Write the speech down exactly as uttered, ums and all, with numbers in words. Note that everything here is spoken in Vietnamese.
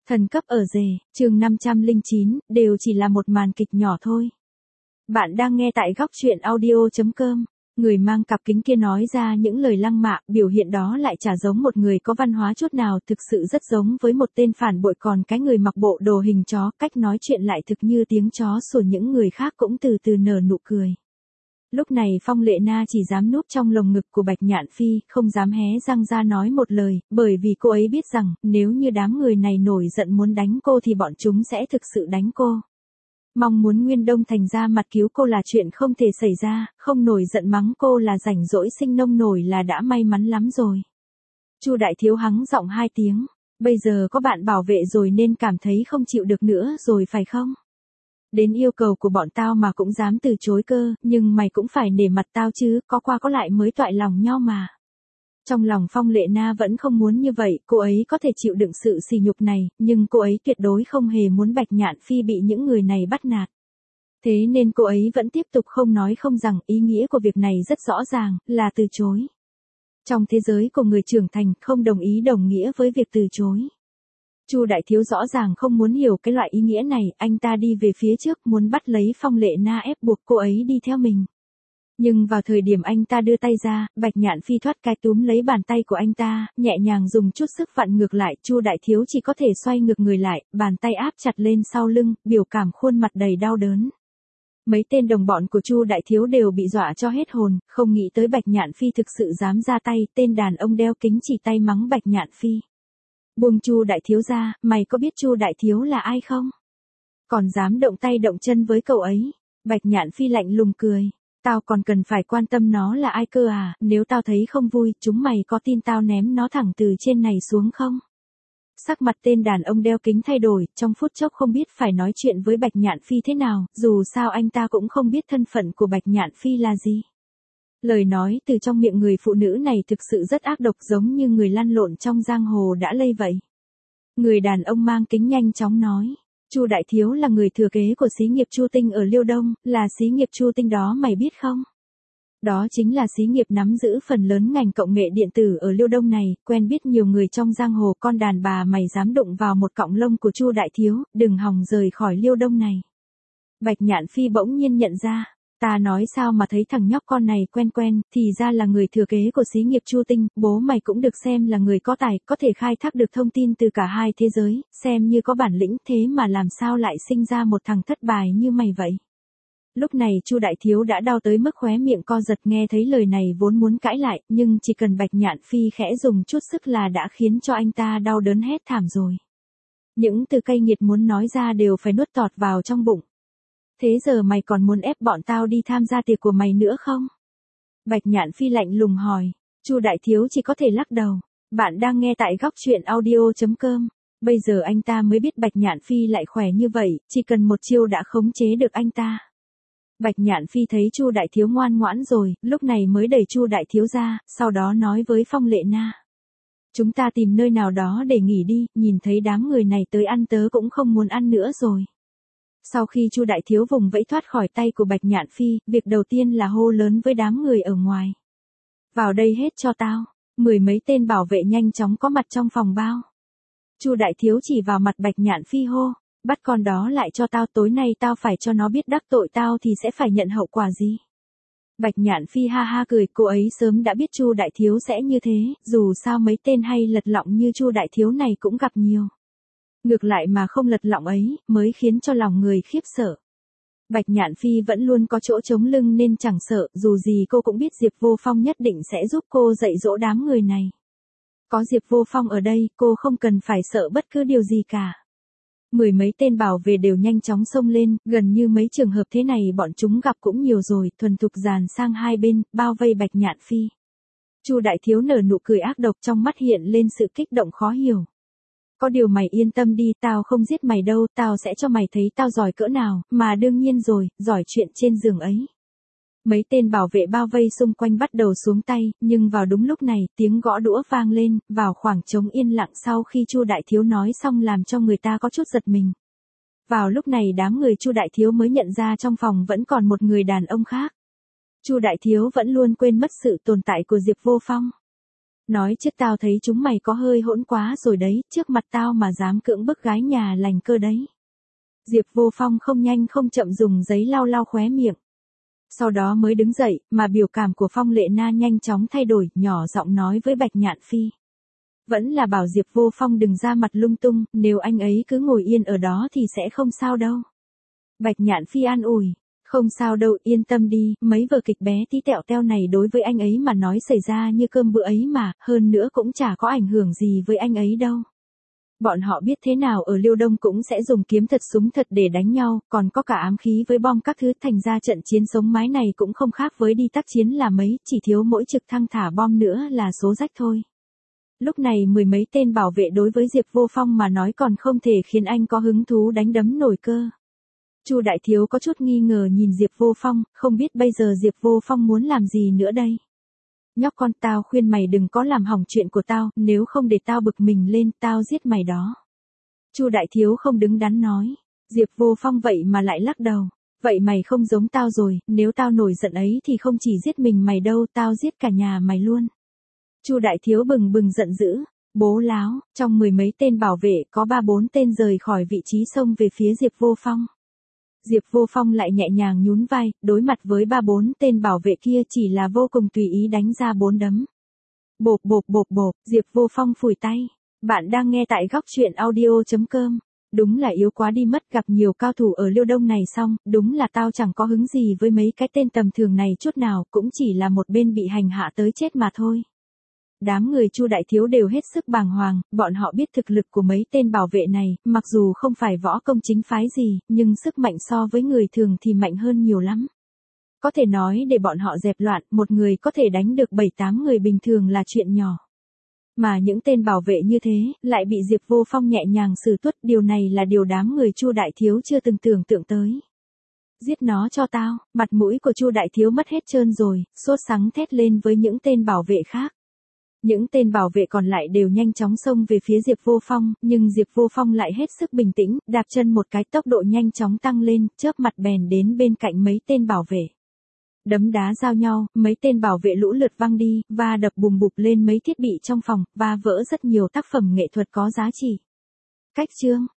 Thần cấp ở rể, chương năm trăm lẻ chín, đều chỉ là một màn kịch nhỏ thôi. Bạn đang nghe tại góc truyện audio chấm com. Người mang cặp kính kia nói ra những lời lăng mạ, biểu hiện đó lại chả giống một người có văn hóa chút nào, thực sự rất giống với một tên phản bội, còn cái người mặc bộ đồ hình chó, cách nói chuyện lại thực như tiếng chó sủa. Những người khác cũng từ từ nở nụ cười. Lúc này Phong Lệ Na chỉ dám núp trong lồng ngực của Bạch Nhạn Phi, không dám hé răng ra nói một lời, bởi vì cô ấy biết rằng, nếu như đám người này nổi giận muốn đánh cô thì bọn chúng sẽ thực sự đánh cô. Mong muốn Nguyên Đông Thành ra mặt cứu cô là chuyện không thể xảy ra, không nổi giận mắng cô là rảnh rỗi sinh nông nổi là đã may mắn lắm rồi. Chu Đại Thiếu hắng giọng hai tiếng, bây giờ có bạn bảo vệ rồi nên cảm thấy không chịu được nữa rồi phải không? Đến yêu cầu của bọn tao mà cũng dám từ chối cơ, nhưng mày cũng phải nể mặt tao chứ, có qua có lại mới toại lòng nhau mà. Trong lòng Phong Lệ Na vẫn không muốn như vậy, cô ấy có thể chịu đựng sự sỉ nhục này, nhưng cô ấy tuyệt đối không hề muốn Bạch Nhạn Phi bị những người này bắt nạt. Thế nên cô ấy vẫn tiếp tục không nói không rằng, ý nghĩa của việc này rất rõ ràng, là từ chối. Trong thế giới của người trưởng thành, không đồng ý đồng nghĩa với việc từ chối. Chu Đại Thiếu rõ ràng không muốn hiểu cái loại ý nghĩa này, anh ta đi về phía trước muốn bắt lấy Phong Lệ Na ép buộc cô ấy đi theo mình. Nhưng vào thời điểm anh ta đưa tay ra, Bạch Nhạn Phi thoát cái túm lấy bàn tay của anh ta, nhẹ nhàng dùng chút sức vặn ngược lại, Chu Đại Thiếu chỉ có thể xoay ngược người lại, bàn tay áp chặt lên sau lưng, biểu cảm khuôn mặt đầy đau đớn. Mấy tên đồng bọn của Chu Đại Thiếu đều bị dọa cho hết hồn, không nghĩ tới Bạch Nhạn Phi thực sự dám ra tay, tên đàn ông đeo kính chỉ tay mắng Bạch Nhạn Phi. Buông Chu Đại Thiếu ra, mày có biết Chu Đại Thiếu là ai không? Còn dám động tay động chân với cậu ấy. Bạch Nhạn Phi lạnh lùng cười. Tao còn cần phải quan tâm nó là ai cơ à, nếu tao thấy không vui, chúng mày có tin tao ném nó thẳng từ trên này xuống không? Sắc mặt tên đàn ông đeo kính thay đổi, trong phút chốc không biết phải nói chuyện với Bạch Nhạn Phi thế nào, dù sao anh ta cũng không biết thân phận của Bạch Nhạn Phi là gì. Lời nói từ trong miệng người phụ nữ này thực sự rất ác độc, giống như người lăn lộn trong giang hồ đã lây vậy. Người đàn ông mang kính nhanh chóng nói, Chu Đại Thiếu là người thừa kế của xí nghiệp Chu Tinh ở Liêu Đông, là xí nghiệp Chu Tinh đó mày biết không? Đó chính là xí nghiệp nắm giữ phần lớn ngành công nghệ điện tử ở Liêu Đông này, quen biết nhiều người trong giang hồ, con đàn bà mày dám đụng vào một cọng lông của Chu Đại Thiếu, đừng hòng rời khỏi Liêu Đông này. Bạch Nhạn Phi bỗng nhiên nhận ra. Ta nói sao mà thấy thằng nhóc con này quen quen, thì ra là người thừa kế của xí nghiệp Chu Tinh, bố mày cũng được xem là người có tài, có thể khai thác được thông tin từ cả hai thế giới, xem như có bản lĩnh, thế mà làm sao lại sinh ra một thằng thất bài như mày vậy. Lúc này Chu Đại Thiếu đã đau tới mức khóe miệng co giật, nghe thấy lời này vốn muốn cãi lại, nhưng chỉ cần Bạch Nhạn Phi khẽ dùng chút sức là đã khiến cho anh ta đau đớn hét thảm rồi. Những từ cay nghiệt muốn nói ra đều phải nuốt tọt vào trong bụng. Thế giờ mày còn muốn ép bọn tao đi tham gia tiệc của mày nữa không? Bạch Nhạn Phi lạnh lùng hỏi. Chu Đại Thiếu chỉ có thể lắc đầu. Bạn đang nghe tại góc truyện audio chấm com. Bây giờ anh ta mới biết Bạch Nhạn Phi lại khỏe như vậy, chỉ cần một chiêu đã khống chế được anh ta. Bạch Nhạn Phi thấy Chu Đại Thiếu ngoan ngoãn rồi, lúc này mới đẩy Chu Đại Thiếu ra, sau đó nói với Phong Lệ Na. Chúng ta tìm nơi nào đó để nghỉ đi, nhìn thấy đám người này tới ăn tớ cũng không muốn ăn nữa rồi. Sau khi Chu Đại Thiếu vùng vẫy thoát khỏi tay của Bạch Nhạn Phi, việc đầu tiên là hô lớn với đám người ở ngoài. Vào đây hết cho tao. Mười mấy tên bảo vệ nhanh chóng có mặt trong phòng bao. Chu Đại Thiếu chỉ vào mặt Bạch Nhạn Phi hô, bắt con đó lại cho tao, tối nay tao phải cho nó biết đắc tội tao thì sẽ phải nhận hậu quả gì. Bạch Nhạn Phi ha ha cười, cô ấy sớm đã biết Chu Đại Thiếu sẽ như thế, dù sao mấy tên hay lật lọng như Chu Đại Thiếu này cũng gặp nhiều. Ngược lại mà không lật lọng ấy, mới khiến cho lòng người khiếp sợ. Bạch Nhạn Phi vẫn luôn có chỗ chống lưng nên chẳng sợ, dù gì cô cũng biết Diệp Vô Phong nhất định sẽ giúp cô dạy dỗ đám người này. Có Diệp Vô Phong ở đây, cô không cần phải sợ bất cứ điều gì cả. Mười mấy tên bảo vệ đều nhanh chóng xông lên, gần như mấy trường hợp thế này bọn chúng gặp cũng nhiều rồi, thuần thục dàn sang hai bên, bao vây Bạch Nhạn Phi. Chu Đại Thiếu nở nụ cười ác độc, trong mắt hiện lên sự kích động khó hiểu. Có điều mày yên tâm đi, tao không giết mày đâu, tao sẽ cho mày thấy tao giỏi cỡ nào, mà đương nhiên rồi, giỏi chuyện trên giường ấy. Mấy tên bảo vệ bao vây xung quanh bắt đầu xuống tay, nhưng vào đúng lúc này, tiếng gõ đũa vang lên, vào khoảng trống yên lặng sau khi Chu Đại Thiếu nói xong làm cho người ta có chút giật mình. Vào lúc này đám người Chu Đại Thiếu mới nhận ra trong phòng vẫn còn một người đàn ông khác. Chu Đại Thiếu vẫn luôn quên mất sự tồn tại của Diệp Vô Phong. Nói chứ tao thấy chúng mày có hơi hỗn quá rồi đấy, trước mặt tao mà dám cưỡng bức gái nhà lành cơ đấy. Diệp Vô Phong không nhanh không chậm dùng giấy lau lau khóe miệng. Sau đó mới đứng dậy, mà biểu cảm của Phong Lệ Na nhanh chóng thay đổi, nhỏ giọng nói với Bạch Nhạn Phi. Vẫn là bảo Diệp Vô Phong đừng ra mặt lung tung, nếu anh ấy cứ ngồi yên ở đó thì sẽ không sao đâu. Bạch Nhạn Phi an ủi, không sao đâu, yên tâm đi, mấy vở kịch bé tí tẹo teo này đối với anh ấy mà nói xảy ra như cơm bữa ấy mà, hơn nữa cũng chả có ảnh hưởng gì với anh ấy đâu. Bọn họ biết thế nào ở Liêu Đông cũng sẽ dùng kiếm thật súng thật để đánh nhau, còn có cả ám khí với bom các thứ, thành ra trận chiến sống mái này cũng không khác với đi tác chiến là mấy, chỉ thiếu mỗi trực thăng thả bom nữa là số rách thôi. Lúc này mười mấy tên bảo vệ đối với Diệp Vô Phong mà nói còn không thể khiến anh có hứng thú đánh đấm nổi cơ. Chu Đại Thiếu có chút nghi ngờ nhìn Diệp Vô Phong, không biết bây giờ Diệp Vô Phong muốn làm gì nữa đây. Nhóc con, tao khuyên mày đừng có làm hỏng chuyện của tao, nếu không để tao bực mình lên, tao giết mày đó. Chu Đại Thiếu không đứng đắn nói. Diệp Vô Phong vậy mà lại lắc đầu. Vậy mày không giống tao rồi, nếu tao nổi giận ấy thì không chỉ giết mình mày đâu, tao giết cả nhà mày luôn. Chu Đại Thiếu bừng bừng giận dữ. Bố láo, trong mười mấy tên bảo vệ có ba bốn tên rời khỏi vị trí xông về phía Diệp Vô Phong. Diệp Vô Phong lại nhẹ nhàng nhún vai, đối mặt với ba bốn tên bảo vệ kia chỉ là vô cùng tùy ý đánh ra bốn đấm. Bộp bộp bộp bộp, Diệp Vô Phong phủi tay. Bạn đang nghe tại góc truyện audio chấm com. Đúng là yếu quá đi mất, gặp nhiều cao thủ ở Liêu Đông này xong, đúng là tao chẳng có hứng gì với mấy cái tên tầm thường này chút nào, cũng chỉ là một bên bị hành hạ tới chết mà thôi. Đám người Chu Đại Thiếu đều hết sức bàng hoàng, bọn họ biết thực lực của mấy tên bảo vệ này, mặc dù không phải võ công chính phái gì, nhưng sức mạnh so với người thường thì mạnh hơn nhiều lắm. Có thể nói để bọn họ dẹp loạn, một người có thể đánh được bảy tám người bình thường là chuyện nhỏ. Mà những tên bảo vệ như thế, lại bị Diệp Vô Phong nhẹ nhàng xử tuất, điều này là điều đám người Chu Đại Thiếu chưa từng tưởng tượng tới. Giết nó cho tao, mặt mũi của Chu Đại Thiếu mất hết trơn rồi, sốt sắng thét lên với những tên bảo vệ khác. Những tên bảo vệ còn lại đều nhanh chóng xông về phía Diệp Vô Phong, nhưng Diệp Vô Phong lại hết sức bình tĩnh, đạp chân một cái, tốc độ nhanh chóng tăng lên, chớp mặt bèn đến bên cạnh mấy tên bảo vệ. Đấm đá giao nhau, mấy tên bảo vệ lũ lượt văng đi, và đập bùm bụp lên mấy thiết bị trong phòng, và vỡ rất nhiều tác phẩm nghệ thuật có giá trị. Cách chương